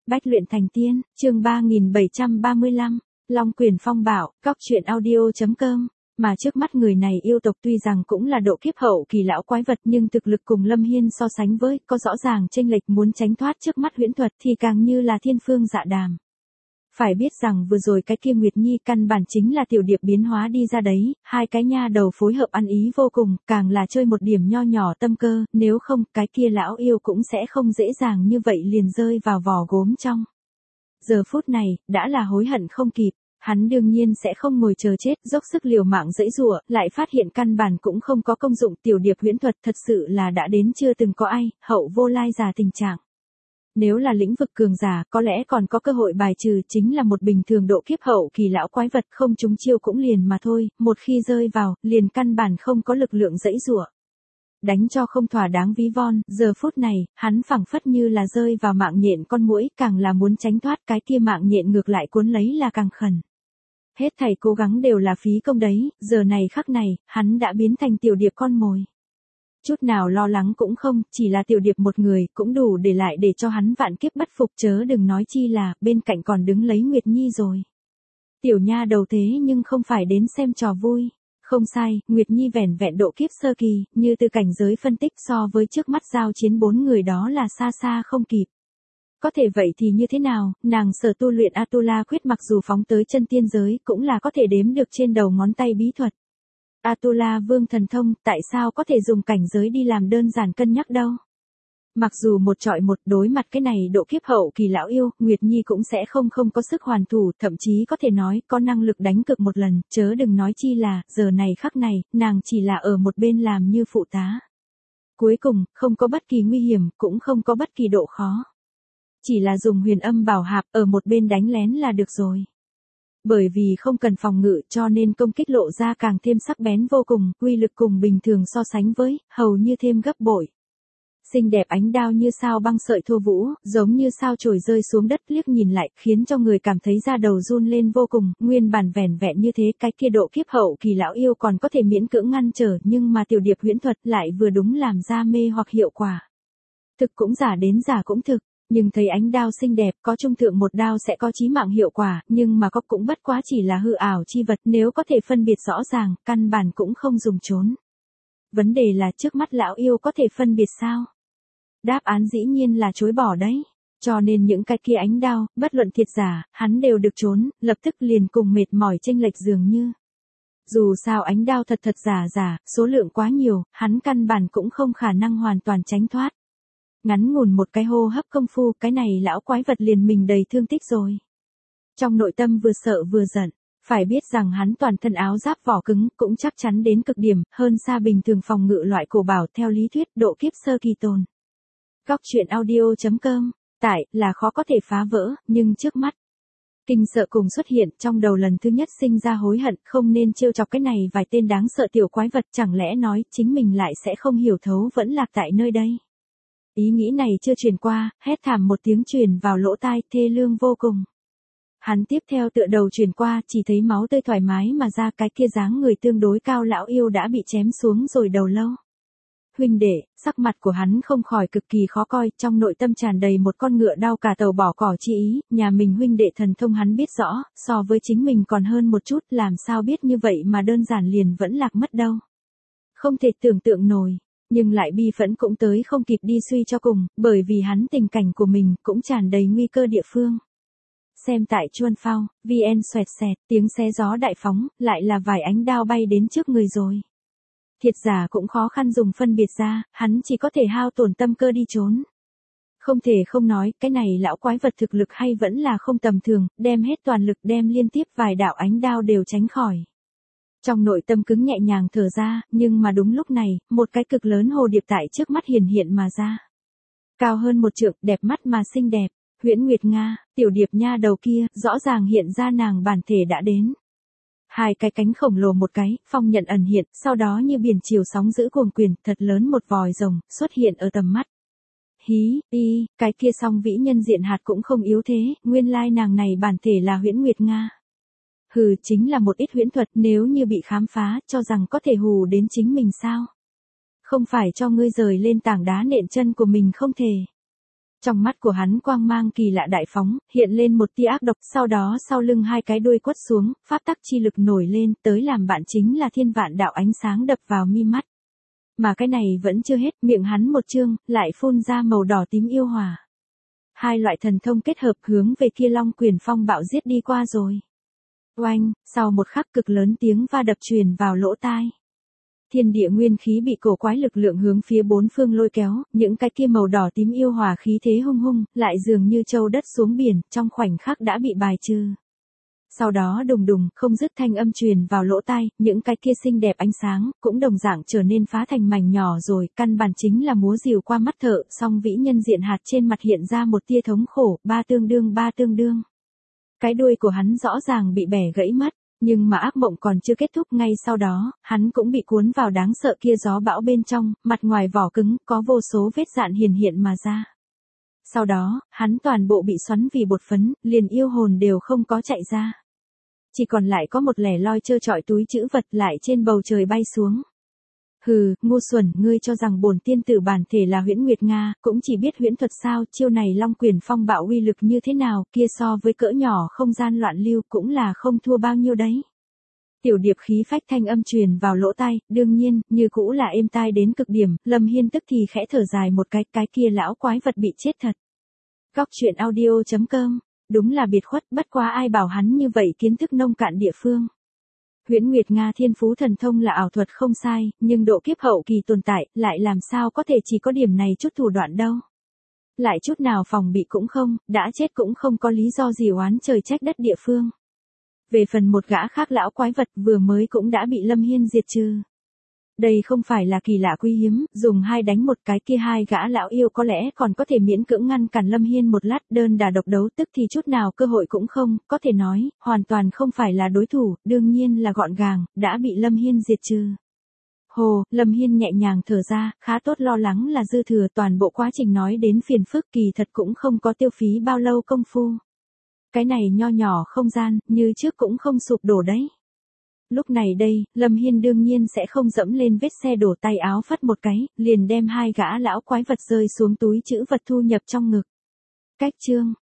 Bách luyện thành tiên, chương 3735, Long Quyền Phong Bảo, Cóc truyện audio.com. Mà trước mắt người này yêu tộc tuy rằng cũng là độ kiếp hậu kỳ lão quái vật nhưng thực lực cùng Lâm Hiên so sánh với có rõ ràng chênh lệch, muốn tránh thoát trước mắt huyễn thuật thì càng như là thiên phương dạ đàm. Phải biết rằng vừa rồi cái kia Nguyệt Nhi căn bản chính là tiểu điệp biến hóa đi ra đấy, hai cái nha đầu phối hợp ăn ý vô cùng, càng là chơi một điểm nho nhỏ tâm cơ, nếu không cái kia lão yêu cũng sẽ không dễ dàng như vậy liền rơi vào vỏ gốm trong. Giờ phút này, đã là hối hận không kịp. Hắn đương nhiên sẽ không ngồi chờ chết, dốc sức liều mạng giãy giụa, lại phát hiện căn bản cũng không có công dụng, tiểu điệp huyễn thuật thật sự là đã đến chưa từng có ai, hậu vô lai giả tình trạng. Nếu là lĩnh vực cường giả, có lẽ còn có cơ hội bài trừ, chính là một bình thường độ kiếp hậu kỳ lão quái vật không trúng chiêu cũng liền mà thôi, một khi rơi vào, liền căn bản không có lực lượng giãy giụa. Đánh cho không thỏa đáng ví von, giờ phút này, hắn phảng phất như là rơi vào mạng nhện con muỗi, càng là muốn tránh thoát cái kia mạng nhện ngược lại cuốn lấy là càng khẩn. Hết thảy cố gắng đều là phí công đấy, giờ này khắc này, hắn đã biến thành tiểu điệp con mồi. Chút nào lo lắng cũng không, chỉ là tiểu điệp một người, cũng đủ để lại để cho hắn vạn kiếp bất phục, chớ đừng nói chi là, bên cạnh còn đứng lấy Nguyệt Nhi rồi. Tiểu nha đầu thế nhưng không phải đến xem trò vui. Không sai, Nguyệt Nhi vẻn vẹn độ kiếp sơ kỳ, như từ cảnh giới phân tích so với trước mắt giao chiến 4 người đó là xa xa không kịp. Có thể vậy thì như thế nào, nàng sở tu luyện Atula quyết mặc dù phóng tới chân tiên giới cũng là có thể đếm được trên đầu ngón tay bí thuật. Atula vương thần thông, tại sao có thể dùng cảnh giới đi làm đơn giản cân nhắc đâu. Mặc dù một trọi một đối mặt cái này độ kiếp hậu kỳ lão yêu, Nguyệt Nhi cũng sẽ không có sức hoàn thủ, thậm chí có thể nói có năng lực đánh cực một lần, chớ đừng nói chi là, giờ này khắc này, nàng chỉ là ở một bên làm như phụ tá. Cuối cùng, không có bất kỳ nguy hiểm, cũng không có bất kỳ độ khó. Chỉ là dùng huyền âm bảo hạp ở một bên đánh lén là được rồi. Bởi vì không cần phòng ngự cho nên công kích lộ ra càng thêm sắc bén vô cùng, uy lực cùng bình thường so sánh với, hầu như thêm gấp bội. Xinh đẹp ánh đao như sao băng sợi thô vũ, giống như sao chổi rơi xuống đất, liếc nhìn lại, khiến cho người cảm thấy da đầu run lên vô cùng, nguyên bản vẻn vẹn như thế, cái kia độ kiếp hậu kỳ lão yêu còn có thể miễn cưỡng ngăn trở, nhưng mà tiểu điệp huyễn thuật lại vừa đúng làm ra mê hoặc hiệu quả. Thực cũng giả đến giả cũng thực, nhưng thấy ánh đao xinh đẹp, có trung thượng một đao sẽ có chí mạng hiệu quả, nhưng mà có cũng bất quá chỉ là hư ảo chi vật, nếu có thể phân biệt rõ ràng, căn bản cũng không dùng trốn. Vấn đề là trước mắt lão yêu có thể phân biệt sao? Đáp án dĩ nhiên là chối bỏ đấy. Cho nên những cái kia ánh đao, bất luận thiệt giả, hắn đều được trốn, lập tức liền cùng mệt mỏi chênh lệch dường như. Dù sao ánh đao thật giả, số lượng quá nhiều, hắn căn bản cũng không khả năng hoàn toàn tránh thoát. Ngắn ngủn một cái hô hấp công phu, cái này lão quái vật liền mình đầy thương tích rồi. Trong nội tâm vừa sợ vừa giận, phải biết rằng hắn toàn thân áo giáp vỏ cứng, cũng chắc chắn đến cực điểm, hơn xa bình thường phòng ngự loại cổ bảo theo lý thuyết độ kiếp sơ kỳ tồn. Cóc truyện audio.com, tại, là khó có thể phá vỡ, nhưng trước mắt. Kinh sợ cùng xuất hiện trong đầu lần thứ nhất sinh ra hối hận, không nên trêu chọc cái này vài tên đáng sợ tiểu quái vật, chẳng lẽ nói chính mình lại sẽ không hiểu thấu vẫn lạc tại nơi đây. Ý nghĩ này chưa truyền qua, hét thảm một tiếng truyền vào lỗ tai, thê lương vô cùng. Hắn tiếp theo tựa đầu truyền qua, chỉ thấy máu tươi thoải mái mà ra, cái kia dáng người tương đối cao lão yêu đã bị chém xuống rồi đầu lâu. Huynh đệ, sắc mặt của hắn không khỏi cực kỳ khó coi, trong nội tâm tràn đầy một con ngựa đau cả tàu bỏ cỏ chi ý, nhà mình huynh đệ thần thông hắn biết rõ, so với chính mình còn hơn một chút, làm sao biết như vậy mà đơn giản liền vẫn lạc mất đâu. Không thể tưởng tượng nổi, nhưng lại bi phẫn cũng tới không kịp đi suy cho cùng, bởi vì hắn tình cảnh của mình cũng tràn đầy nguy cơ địa phương. Xem tại Chuan Phao, VN xoẹt xẹt, tiếng xé gió đại phóng, lại là vài ánh đao bay đến trước người rồi. Thiệt giả cũng khó khăn dùng phân biệt ra, hắn chỉ có thể hao tổn tâm cơ đi trốn. Không thể không nói, cái này lão quái vật thực lực hay vẫn là không tầm thường, đem hết toàn lực đem liên tiếp vài đạo ánh đao đều tránh khỏi. Trong nội tâm cứng nhẹ nhàng thở ra, nhưng mà đúng lúc này, một cái cực lớn hồ điệp tại trước mắt hiện mà ra. Cao hơn một trượng, đẹp mắt mà xinh đẹp, Huyễn Nguyệt Nga, tiểu điệp nha đầu kia, rõ ràng hiện ra nàng bản thể đã đến. Hai cái cánh khổng lồ một cái, phong nhận ẩn hiện, sau đó như biển chiều sóng dữ cuồng quyền, thật lớn một vòi rồng, xuất hiện ở tầm mắt. Hí, cái kia song vĩ nhân diện hạt cũng không yếu thế, nguyên lai nàng này bản thể là Huyễn Nguyệt Nga. Hừ, chính là một ít huyễn thuật, nếu như bị khám phá, cho rằng có thể hù đến chính mình sao? Không phải cho ngươi rời lên tảng đá nện chân của mình không thể. Trong mắt của hắn quang mang kỳ lạ đại phóng, hiện lên một tia ác độc, sau đó sau lưng hai cái đuôi quất xuống, pháp tắc chi lực nổi lên, tới làm bạn chính là thiên vạn đạo ánh sáng đập vào mi mắt. Mà cái này vẫn chưa hết, miệng hắn một chương, lại phun ra màu đỏ tím yêu hỏa. Hai loại thần thông kết hợp hướng về kia Long Quyền Phong Bạo giết đi qua rồi. Oanh, sau một khắc cực lớn tiếng va đập truyền vào lỗ tai. Thiên địa nguyên khí bị cổ quái lực lượng hướng phía bốn phương lôi kéo, những cái kia màu đỏ tím yêu hòa khí thế hung hung, lại dường như châu đất xuống biển, trong khoảnh khắc đã bị bài trừ. Sau đó đùng đùng, không dứt thanh âm truyền vào lỗ tai, những cái kia xinh đẹp ánh sáng, cũng đồng dạng trở nên phá thành mảnh nhỏ rồi, căn bản chính là múa rìu qua mắt thợ, song vĩ nhân diện hạt trên mặt hiện ra một tia thống khổ, ba tương đương. Cái đuôi của hắn rõ ràng bị bẻ gãy mất. Nhưng mà ác mộng còn chưa kết thúc, ngay sau đó, hắn cũng bị cuốn vào đáng sợ kia gió bão bên trong, mặt ngoài vỏ cứng, có vô số vết dạn hiển hiện mà ra. Sau đó, hắn toàn bộ bị xoắn vì bột phấn, liền yêu hồn đều không có chạy ra. Chỉ còn lại có một lẻ loi trơ trọi túi trữ vật lại trên bầu trời bay xuống. Hừ, ngu xuẩn, ngươi cho rằng bổn tiên tử bản thể là Huyễn Nguyệt Nga, cũng chỉ biết huyễn thuật sao, chiêu này Long Quyền Phong Bạo uy lực như thế nào, kia so với cỡ nhỏ không gian loạn lưu cũng là không thua bao nhiêu đấy. Tiểu Điệp khí phách thanh âm truyền vào lỗ tai, đương nhiên, như cũ là êm tai đến cực điểm, Lâm Hiên tức thì khẽ thở dài một cái kia lão quái vật bị chết thật. Góc truyện audio.com, đúng là biệt khuất, bất quá ai bảo hắn như vậy kiến thức nông cạn địa phương. Huyễn Nguyệt Nga thiên phú thần thông là ảo thuật không sai, nhưng độ kiếp hậu kỳ tồn tại, lại làm sao có thể chỉ có điểm này chút thủ đoạn đâu. Lại chút nào phòng bị cũng không, đã chết cũng không có lý do gì oán trời trách đất địa phương. Về phần một gã khác lão quái vật vừa mới cũng đã bị Lâm Hiên diệt trừ. Đây không phải là kỳ lạ quý hiếm, dùng hai đánh một cái kia hai gã lão yêu có lẽ còn có thể miễn cưỡng ngăn cản Lâm Hiên một lát, đơn đà độc đấu tức thì chút nào cơ hội cũng không, có thể nói, hoàn toàn không phải là đối thủ, đương nhiên là gọn gàng, đã bị Lâm Hiên diệt trừ. Hồ, Lâm Hiên nhẹ nhàng thở ra, khá tốt, lo lắng là dư thừa, toàn bộ quá trình nói đến phiền phức kỳ thật cũng không có tiêu phí bao lâu công phu. Cái này nho nhỏ không gian, như trước cũng không sụp đổ đấy. Lúc này đây, Lâm Hiên đương nhiên sẽ không dẫm lên vết xe đổ, tay áo phất một cái, liền đem hai gã lão quái vật rơi xuống túi trữ vật thu nhập trong ngực. Cách chương